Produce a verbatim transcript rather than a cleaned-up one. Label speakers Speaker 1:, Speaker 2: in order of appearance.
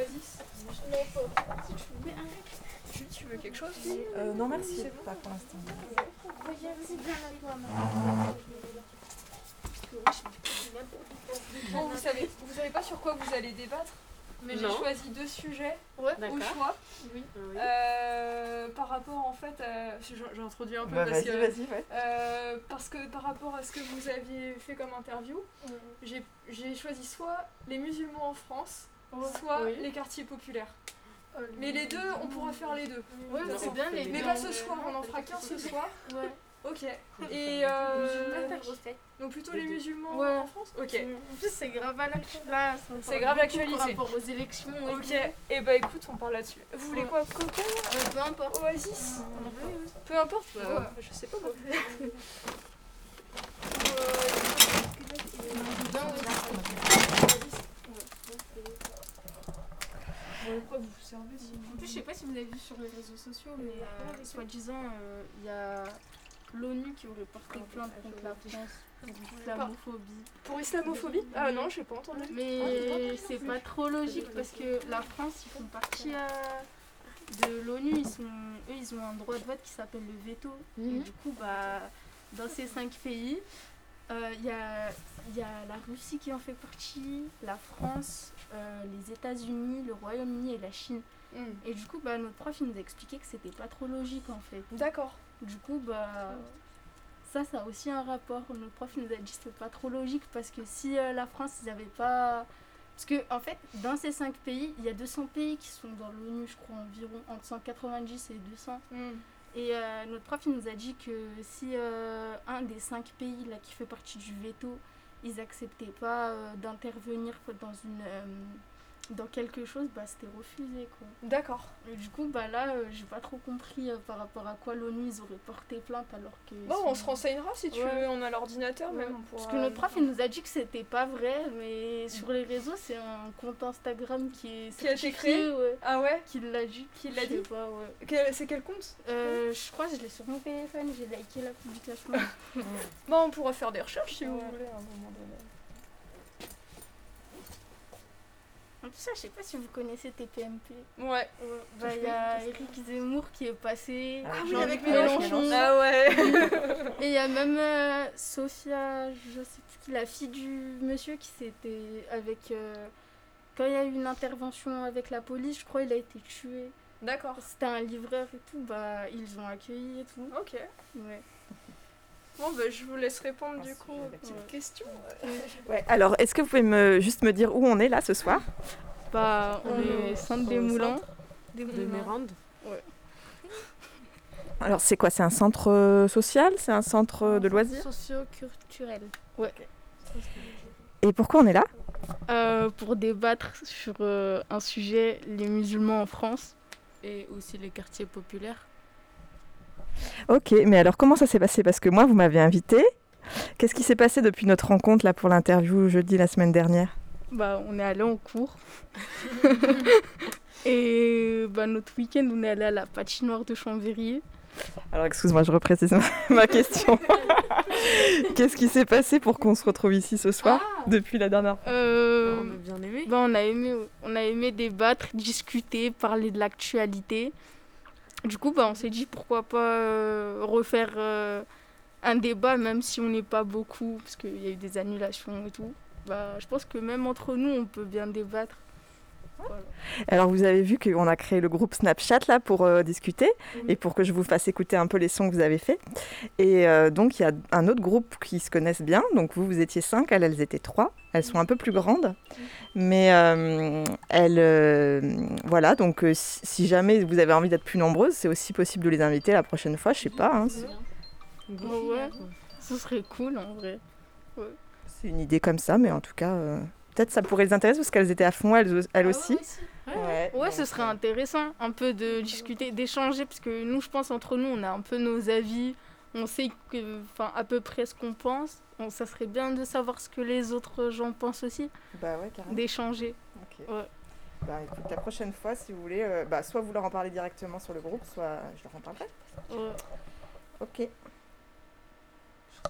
Speaker 1: Oasis. Tu, tu veux quelque chose?
Speaker 2: euh, Non merci, c'est bon. Pas pour l'instant.
Speaker 1: Bon, vous savez, vous savez pas sur quoi vous allez débattre, mais j'ai choisi deux sujets
Speaker 3: ouais,
Speaker 1: au choix.
Speaker 3: Oui.
Speaker 1: Euh, par rapport en fait, à, j'ai introduit un peu
Speaker 2: Bah,
Speaker 1: parce
Speaker 2: vas-y,
Speaker 1: que
Speaker 2: vas-y, ouais.
Speaker 1: euh, parce que par rapport à ce que vous aviez fait comme interview,
Speaker 3: Mmh.
Speaker 1: j'ai j'ai choisi soit les musulmans en France,
Speaker 3: Ouais.
Speaker 1: soit
Speaker 3: Oui.
Speaker 1: les quartiers populaires.
Speaker 3: Euh,
Speaker 1: Mais les deux, on pourra faire les deux.
Speaker 3: Ouais,
Speaker 1: D'accord.
Speaker 3: c'est bien les deux.
Speaker 1: Mais pas ce soir, on en fera qu'un ce soir.
Speaker 3: Ouais.
Speaker 1: Ok. Et euh, donc plutôt les musulmans
Speaker 3: Ouais.
Speaker 1: en France. Ok.
Speaker 3: En plus, c'est grave à l'actualité. Là, ça
Speaker 1: C'est
Speaker 3: parle
Speaker 1: grave
Speaker 3: beaucoup
Speaker 1: l'actualité.
Speaker 3: par rapport aux élections. et
Speaker 1: Ok.
Speaker 3: tout.
Speaker 1: Et bah écoute, on parle là-dessus. Vous voulez
Speaker 3: Ouais.
Speaker 1: quoi, Coca,
Speaker 3: Euh, peu importe.
Speaker 1: Oasis?
Speaker 3: Oui, oui.
Speaker 1: Peu importe. Bah,
Speaker 3: Ouais.
Speaker 1: je sais pas. Moi. Pourquoi vous vous servez si...
Speaker 3: En plus, je sais pas si vous avez vu sur les réseaux sociaux, mais euh, soi-disant, il euh, y a l'ONU qui aurait porté plainte contre la France pour islamophobie.
Speaker 1: Pour islamophobie? Ah non, j'ai pas entendu.
Speaker 3: Mais c'est pas trop logique parce que la France, ils font partie euh, de l'ONU, ils sont, eux, ils ont un droit de vote qui s'appelle le veto.
Speaker 1: Mhm.
Speaker 3: Et du coup, bah, dans ces cinq pays, il euh, y, a, y a la Russie qui en fait partie, la France, euh, les États-Unis, le Royaume-Uni et la Chine.
Speaker 1: Mm.
Speaker 3: Et du coup, bah, notre prof il nous a expliqué que c'était pas trop logique en fait.
Speaker 1: D'accord.
Speaker 3: Du coup, bah, ça, ça a aussi un rapport. Notre prof nous a dit que c'était pas trop logique parce que si euh, la France, ils avaient pas. Parce que, en fait, dans ces cinq pays, il y a deux cents pays qui sont dans l'ONU, je crois, environ entre cent quatre-vingt-dix et deux cents.
Speaker 1: Mm.
Speaker 3: Et euh, notre prof, il nous a dit que si euh, un des cinq pays là, qui fait partie du veto, ils acceptaient pas euh, d'intervenir quoi, dans une. Euh, dans quelque chose, bah c'était refusé quoi.
Speaker 1: D'accord.
Speaker 3: Et du coup, bah là, euh, j'ai pas trop compris euh, par rapport à quoi l'ONU ils auraient porté plainte alors que.
Speaker 1: Bon,
Speaker 3: sont...
Speaker 1: on se renseignera si tu
Speaker 3: Ouais.
Speaker 1: veux, on a l'ordinateur
Speaker 3: Ouais.
Speaker 1: même. On pourra...
Speaker 3: Parce que notre prof il nous a dit que c'était pas vrai, mais sur les réseaux c'est un compte Instagram qui est
Speaker 1: Qui a été
Speaker 3: certifié,
Speaker 1: créé
Speaker 3: ouais,
Speaker 1: Ah ouais?
Speaker 3: qui l'a dit.
Speaker 1: Qui l'a
Speaker 3: Je sais
Speaker 1: dit
Speaker 3: pas, ouais.
Speaker 1: Quel- C'est quel compte?
Speaker 3: Euh, je crois que je l'ai sur mon téléphone, j'ai liké la publication.
Speaker 1: Bon, on pourra faire des recherches si vous
Speaker 3: Ouais.
Speaker 1: voulez à un moment donné.
Speaker 3: En plus, ça, je sais pas si vous connaissez T P M P.
Speaker 1: Ouais.
Speaker 3: Bah, il y a Éric Zemmour qui est passé.
Speaker 2: Ah
Speaker 1: oui,
Speaker 3: Jean-Luc
Speaker 1: avec
Speaker 3: Mélenchon.
Speaker 1: Ah ouais.
Speaker 3: Et il y a même euh, Sophia, je sais plus qui, la fille du monsieur qui s'était avec. Euh, quand il y a eu une intervention avec la police, je crois il a été tué.
Speaker 1: D'accord.
Speaker 3: C'était un livreur et tout, bah ils ont accueilli et tout.
Speaker 1: Ok.
Speaker 3: Ouais.
Speaker 1: Bon, bah je vous laisse répondre
Speaker 2: Un
Speaker 1: du
Speaker 2: sujet
Speaker 1: coup aux
Speaker 2: d'actualité.
Speaker 1: petites questions.
Speaker 2: Ouais, alors, est-ce que vous pouvez me, juste me dire où on est là ce soir?
Speaker 3: Bah on
Speaker 1: Euh,
Speaker 3: est centre des
Speaker 4: au
Speaker 3: Moulins.
Speaker 4: De Mérande.
Speaker 2: Alors, c'est quoi? C'est un centre euh, social? C'est un centre euh, de loisirs?
Speaker 3: Socio-culturel. Ouais.
Speaker 2: Et pourquoi on est là?
Speaker 3: Euh, pour débattre sur euh, un sujet, les musulmans en France.
Speaker 4: Et aussi les quartiers populaires.
Speaker 2: Ok, mais alors comment ça s'est passé? Parce que moi, vous m'avez invité. Qu'est-ce qui s'est passé depuis notre rencontre là pour l'interview jeudi la semaine dernière?
Speaker 3: Bah, on est allé en cours. Et bah, notre week-end, on est allé à la patinoire de Chambéry.
Speaker 2: Alors excuse-moi, je reprécise ma, ma question. Qu'est-ce qui s'est passé pour qu'on se retrouve ici ce soir depuis la dernière fois?
Speaker 3: Euh,
Speaker 4: On a bien aimé.
Speaker 3: bah, on, a aimé on a aimé débattre, discuter, parler de l'actualité. Du coup, bah, on s'est dit pourquoi pas euh, refaire euh, un débat, même si on n'est pas beaucoup, parce qu'il y a eu des annulations et tout. Bah, je pense que même entre nous, on peut bien débattre. Voilà.
Speaker 2: Alors vous avez vu qu'on a créé le groupe Snapchat là pour euh, discuter
Speaker 3: Mhm.
Speaker 2: et pour que je vous fasse écouter un peu les sons que vous avez faits. Et euh, donc il y a un autre groupe qui se connaissent bien. Donc vous, vous étiez cinq, elles, elles étaient trois. Elles sont un peu plus grandes. Mais euh, elles, euh, voilà, donc euh, si, si jamais vous avez envie d'être plus nombreuses, c'est aussi possible de les inviter la prochaine fois, je sais pas. Hein, c'est-
Speaker 3: Ouais, ouais. Ce serait cool en vrai.
Speaker 2: c'est une idée comme ça, mais en tout cas, euh, peut-être ça pourrait les intéresser parce qu'elles étaient à fond, elles, elles aussi. Ouais,
Speaker 3: Ouais,
Speaker 2: donc,
Speaker 3: ce serait intéressant un peu de discuter, d'échanger, parce que nous, je pense, entre nous, on a un peu nos avis, on sait que, enfin, à peu près ce qu'on pense. Bon, ça serait bien de savoir ce que les autres gens pensent aussi,
Speaker 2: Bah ouais, carrément.
Speaker 3: d'échanger.
Speaker 2: Ok.
Speaker 3: Ouais.
Speaker 2: Bah écoute, la prochaine fois, si vous voulez, euh, bah, soit vous leur en parlez directement sur le groupe, soit je leur en parlerai.
Speaker 3: Ouais.
Speaker 2: Ok.